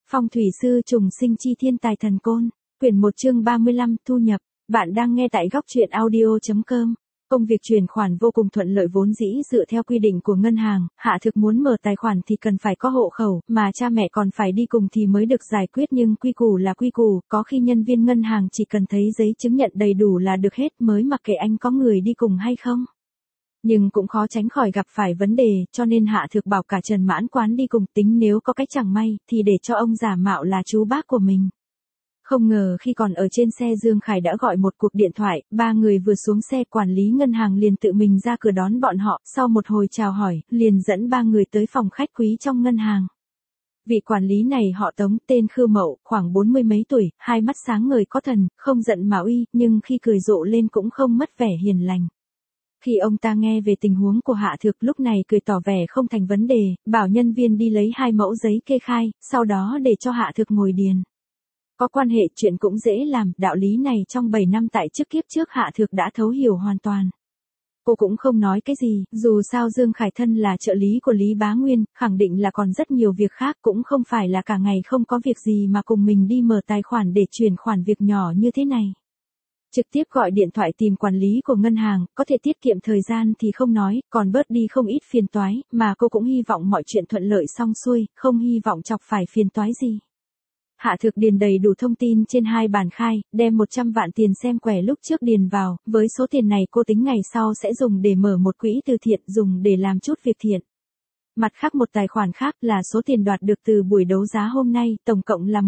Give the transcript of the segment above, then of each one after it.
Phong thủy sư trùng sinh chi thiên tài thần côn, quyển 1 chương 35 thu nhập, bạn đang nghe tại góc truyện audio.com. Công việc chuyển khoản vô cùng thuận lợi vốn dĩ dựa theo quy định của ngân hàng, Hạ Thực muốn mở tài khoản thì cần phải có hộ khẩu, mà cha mẹ còn phải đi cùng thì mới được giải quyết nhưng quy củ là quy củ, có khi nhân viên ngân hàng chỉ cần thấy giấy chứng nhận đầy đủ là được hết mới mặc kệ anh có người đi cùng hay không. Nhưng cũng khó tránh khỏi gặp phải vấn đề, cho nên Hạ Thực bảo cả Trần Mãn Quán đi cùng tính nếu có cách chẳng may, thì để cho ông giả mạo là chú bác của mình. Không ngờ khi còn ở trên xe Dương Khải đã gọi một cuộc điện thoại, ba người vừa xuống xe quản lý ngân hàng liền tự mình ra cửa đón bọn họ, sau một hồi chào hỏi, liền dẫn ba người tới phòng khách quý trong ngân hàng. Vị quản lý này họ Tống, tên Khư Mậu, khoảng 40 mấy tuổi, hai mắt sáng ngời có thần, không giận mà uy, nhưng khi cười rộ lên cũng không mất vẻ hiền lành. Khi ông ta nghe về tình huống của Hạ Thực lúc này cười tỏ vẻ không thành vấn đề, bảo nhân viên đi lấy 2 mẫu giấy kê khai, sau đó để cho Hạ Thực ngồi điền. Có quan hệ chuyện cũng dễ làm, đạo lý này trong 7 năm tại chức kiếp trước Hạ Thực đã thấu hiểu hoàn toàn. Cô cũng không nói cái gì, dù sao Dương Khải thân là trợ lý của Lý Bá Nguyên, khẳng định là còn rất nhiều việc khác, cũng không phải là cả ngày không có việc gì mà cùng mình đi mở tài khoản để chuyển khoản việc nhỏ như thế này. Trực tiếp gọi điện thoại tìm quản lý của ngân hàng, có thể tiết kiệm thời gian thì không nói, còn bớt đi không ít phiền toái, mà cô cũng hy vọng mọi chuyện thuận lợi xong xuôi, không hy vọng chọc phải phiền toái gì. Hạ Thực điền đầy đủ thông tin trên 2 bản khai, đem 100 vạn tiền xem quẻ lúc trước điền vào, với số tiền này cô tính ngày sau sẽ dùng để mở một quỹ từ thiện, dùng để làm chút việc thiện. Mặt khác một tài khoản khác là số tiền đoạt được từ buổi đấu giá hôm nay, tổng cộng là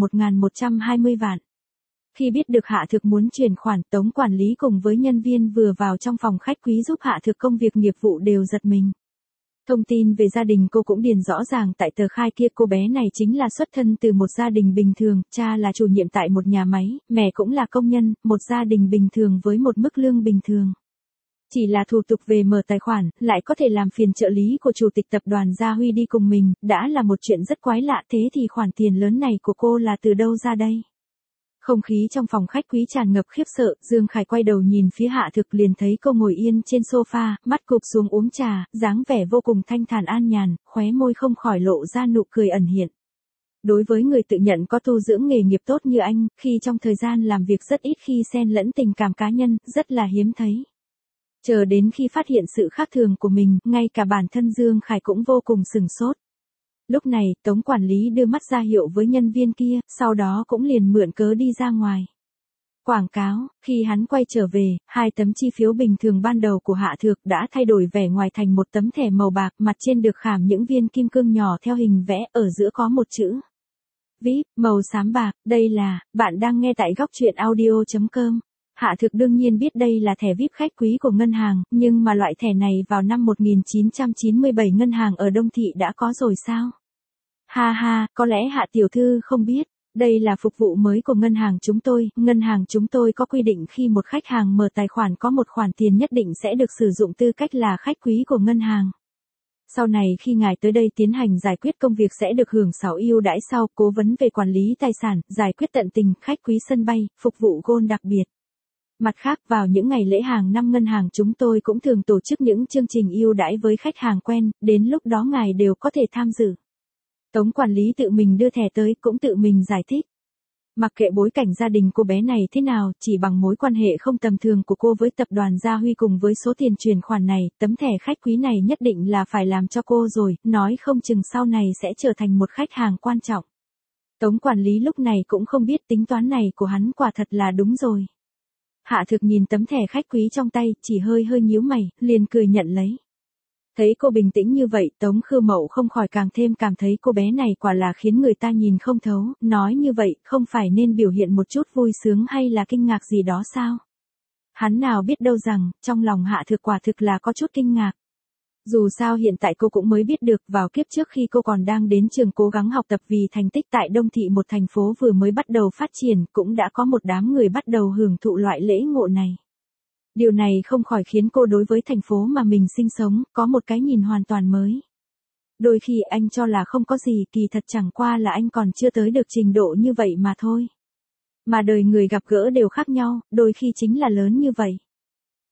1.120 vạn. Khi biết được Hạ Thực muốn chuyển khoản, Tống quản lý cùng với nhân viên vừa vào trong phòng khách quý giúp Hạ Thực công việc nghiệp vụ đều giật mình. Thông tin về gia đình cô cũng điền rõ ràng tại tờ khai kia, cô bé này chính là xuất thân từ một gia đình bình thường, cha là chủ nhiệm tại một nhà máy, mẹ cũng là công nhân, một gia đình bình thường với một mức lương bình thường. Chỉ là thủ tục về mở tài khoản, lại có thể làm phiền trợ lý của chủ tịch tập đoàn Gia Huy đi cùng mình, đã là một chuyện rất quái lạ, thế thì khoản tiền lớn này của cô là từ đâu ra đây? Không khí trong phòng khách quý tràn ngập khiếp sợ, Dương Khải quay đầu nhìn phía Hạ Thực liền thấy cô ngồi yên trên sofa, mắt cụp xuống uống trà, dáng vẻ vô cùng thanh thản an nhàn, khóe môi không khỏi lộ ra nụ cười ẩn hiện. Đối với người tự nhận có tu dưỡng nghề nghiệp tốt như anh, khi trong thời gian làm việc rất ít khi xen lẫn tình cảm cá nhân, rất là hiếm thấy. Chờ đến khi phát hiện sự khác thường của mình, ngay cả bản thân Dương Khải cũng vô cùng sửng sốt. Lúc này, Tống quản lý đưa mắt ra hiệu với nhân viên kia, sau đó cũng liền mượn cớ đi ra ngoài. Quảng cáo, khi hắn quay trở về, 2 tấm chi phiếu bình thường ban đầu của Hạ Thực đã thay đổi vẻ ngoài thành một tấm thẻ màu bạc, mặt trên được khảm những viên kim cương nhỏ theo hình vẽ, ở giữa có một chữ VIP, màu xám bạc, đây là, bạn đang nghe tại góc truyện audio.com. Hạ Thực đương nhiên biết đây là thẻ VIP khách quý của ngân hàng, nhưng mà loại thẻ này vào năm 1997 ngân hàng ở Đông Thị đã có rồi sao? Ha ha, có lẽ Hạ tiểu thư không biết, đây là phục vụ mới của ngân hàng chúng tôi có quy định khi một khách hàng mở tài khoản có một khoản tiền nhất định sẽ được sử dụng tư cách là khách quý của ngân hàng. Sau này khi ngài tới đây tiến hành giải quyết công việc sẽ được hưởng 6 ưu đãi sau, cố vấn về quản lý tài sản, giải quyết tận tình, khách quý sân bay, phục vụ gold đặc biệt. Mặt khác, vào những ngày lễ hàng năm ngân hàng chúng tôi cũng thường tổ chức những chương trình ưu đãi với khách hàng quen, đến lúc đó ngài đều có thể tham dự. Tống quản lý tự mình đưa thẻ tới, cũng tự mình giải thích. Mặc kệ bối cảnh gia đình cô bé này thế nào, chỉ bằng mối quan hệ không tầm thường của cô với tập đoàn Gia Huy cùng với số tiền chuyển khoản này, tấm thẻ khách quý này nhất định là phải làm cho cô rồi, nói không chừng sau này sẽ trở thành một khách hàng quan trọng. Tống quản lý lúc này cũng không biết tính toán này của hắn quả thật là đúng rồi. Hạ Thực nhìn tấm thẻ khách quý trong tay, chỉ hơi nhíu mày, liền cười nhận lấy. Thấy cô bình tĩnh như vậy, Tống Khư Mậu không khỏi càng thêm cảm thấy cô bé này quả là khiến người ta nhìn không thấu, nói như vậy, không phải nên biểu hiện một chút vui sướng hay là kinh ngạc gì đó sao? Hắn nào biết đâu rằng, trong lòng Hạ Thực quả thực là có chút kinh ngạc. Dù sao hiện tại cô cũng mới biết được, vào kiếp trước khi cô còn đang đến trường cố gắng học tập vì thành tích tại Đông Thị, một thành phố vừa mới bắt đầu phát triển, cũng đã có một đám người bắt đầu hưởng thụ loại lễ ngộ này. Điều này không khỏi khiến cô đối với thành phố mà mình sinh sống, có một cái nhìn hoàn toàn mới. Đôi khi anh cho là không có gì, kỳ thật chẳng qua là anh còn chưa tới được trình độ như vậy mà thôi. Mà đời người gặp gỡ đều khác nhau, đôi khi chính là lớn như vậy.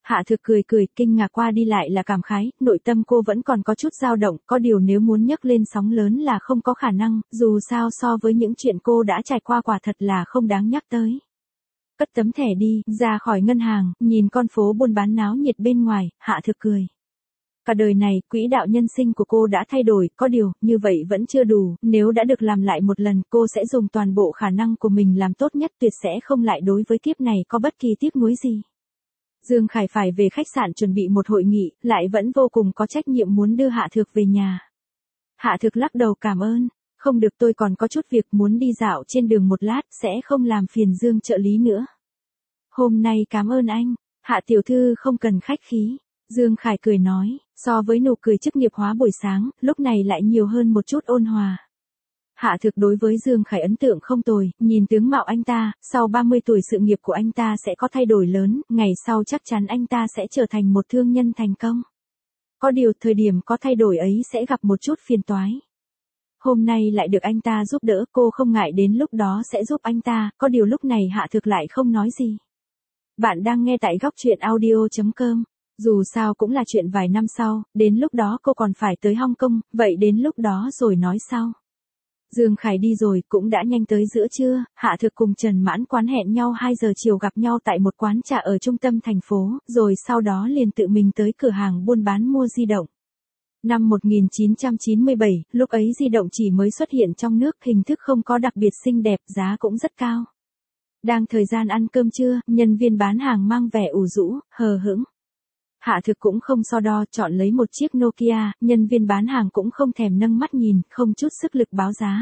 Hạ Thực cười cười, kinh ngạc qua đi lại là cảm khái, nội tâm cô vẫn còn có chút dao động, có điều nếu muốn nhấc lên sóng lớn là không có khả năng, dù sao so với những chuyện cô đã trải qua quả thật là không đáng nhắc tới. Cất tấm thẻ đi, ra khỏi ngân hàng, nhìn con phố buôn bán náo nhiệt bên ngoài, Hạ Thực cười. Cả đời này, quỹ đạo nhân sinh của cô đã thay đổi, có điều, như vậy vẫn chưa đủ, nếu đã được làm lại một lần, cô sẽ dùng toàn bộ khả năng của mình làm tốt nhất, tuyệt sẽ không lại đối với kiếp này có bất kỳ tiếc nuối gì. Dương Khải phải về khách sạn chuẩn bị một hội nghị, lại vẫn vô cùng có trách nhiệm muốn đưa Hạ Thực về nhà. Hạ Thực lắc đầu cảm ơn, không được, tôi còn có chút việc muốn đi dạo trên đường một lát, sẽ không làm phiền Dương trợ lý nữa. Hôm nay cảm ơn anh, Hạ tiểu thư không cần khách khí. Dương Khải cười nói, so với nụ cười chức nghiệp hóa buổi sáng, lúc này lại nhiều hơn một chút ôn hòa. Hạ Thực đối với Dương Khải ấn tượng không tồi, nhìn tướng mạo anh ta, sau 30 tuổi sự nghiệp của anh ta sẽ có thay đổi lớn, ngày sau chắc chắn anh ta sẽ trở thành một thương nhân thành công. Có điều thời điểm có thay đổi ấy sẽ gặp một chút phiền toái. Hôm nay lại được anh ta giúp đỡ, cô không ngại đến lúc đó sẽ giúp anh ta, có điều lúc này Hạ Thực lại không nói gì. Bạn đang nghe tại góc truyện audio.com. Dù sao cũng là chuyện vài năm sau, đến lúc đó cô còn phải tới Hong Kong, vậy đến lúc đó rồi nói sau. Dương Khải đi rồi, cũng đã nhanh tới giữa trưa, Hạ Thực cùng Trần Mãn Quán hẹn nhau 2 giờ chiều gặp nhau tại một quán trà ở trung tâm thành phố, rồi sau đó liền tự mình tới cửa hàng buôn bán mua di động. Năm 1997, lúc ấy di động chỉ mới xuất hiện trong nước, hình thức không có đặc biệt xinh đẹp, giá cũng rất cao. Đang thời gian ăn cơm trưa, nhân viên bán hàng mang vẻ ủ rũ, hờ hững. Hạ Thực cũng không so đo, chọn lấy một chiếc Nokia, nhân viên bán hàng cũng không thèm nâng mắt nhìn, không chút sức lực báo giá.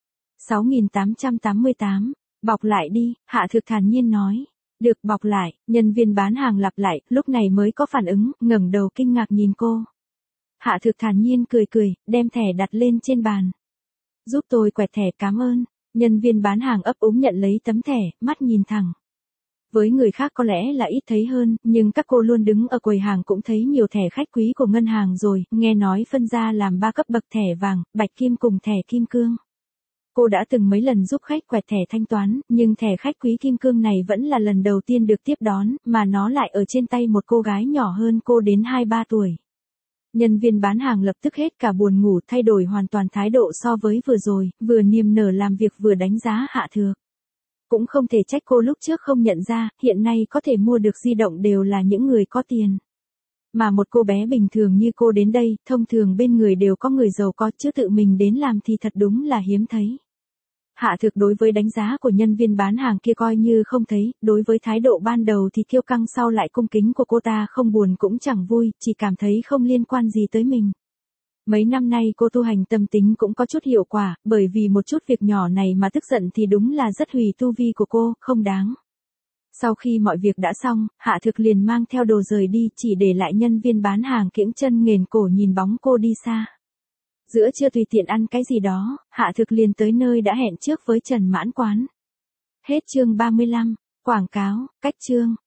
6.888, bọc lại đi, Hạ Thực thản nhiên nói. Được, bọc lại, nhân viên bán hàng lặp lại, lúc này mới có phản ứng, ngẩng đầu kinh ngạc nhìn cô. Hạ Thực thản nhiên cười cười, đem thẻ đặt lên trên bàn. Giúp tôi quẹt thẻ, cảm ơn. Nhân viên bán hàng ấp úng nhận lấy tấm thẻ, mắt nhìn thẳng. Với người khác có lẽ là ít thấy hơn, nhưng các cô luôn đứng ở quầy hàng cũng thấy nhiều thẻ khách quý của ngân hàng rồi, nghe nói phân ra làm 3 cấp bậc thẻ vàng, bạch kim cùng thẻ kim cương. Cô đã từng mấy lần giúp khách quẹt thẻ thanh toán, nhưng thẻ khách quý kim cương này vẫn là lần đầu tiên được tiếp đón, mà nó lại ở trên tay một cô gái nhỏ hơn cô đến 2-3 tuổi. Nhân viên bán hàng lập tức hết cả buồn ngủ, thay đổi hoàn toàn thái độ so với vừa rồi, vừa niềm nở làm việc vừa đánh giá Hạ Thực. Cũng không thể trách cô lúc trước không nhận ra, hiện nay có thể mua được di động đều là những người có tiền. Mà một cô bé bình thường như cô đến đây, thông thường bên người đều có người giàu có, chứ tự mình đến làm thì thật đúng là hiếm thấy. Hạ Thực đối với đánh giá của nhân viên bán hàng kia coi như không thấy, đối với thái độ ban đầu thì kiêu căng sau lại cung kính của cô ta không buồn cũng chẳng vui, chỉ cảm thấy không liên quan gì tới mình. Mấy năm nay cô tu hành tâm tính cũng có chút hiệu quả, bởi vì một chút việc nhỏ này mà tức giận thì đúng là rất hủy tu vi của cô, không đáng. Sau khi mọi việc đã xong, Hạ Thực liền mang theo đồ rời đi, chỉ để lại nhân viên bán hàng kiễng chân nghền cổ nhìn bóng cô đi xa. Giữa trưa tùy tiện ăn cái gì đó, Hạ Thực liền tới nơi đã hẹn trước với Trần Mãn Quán. Hết chương 35, quảng cáo, cách chương.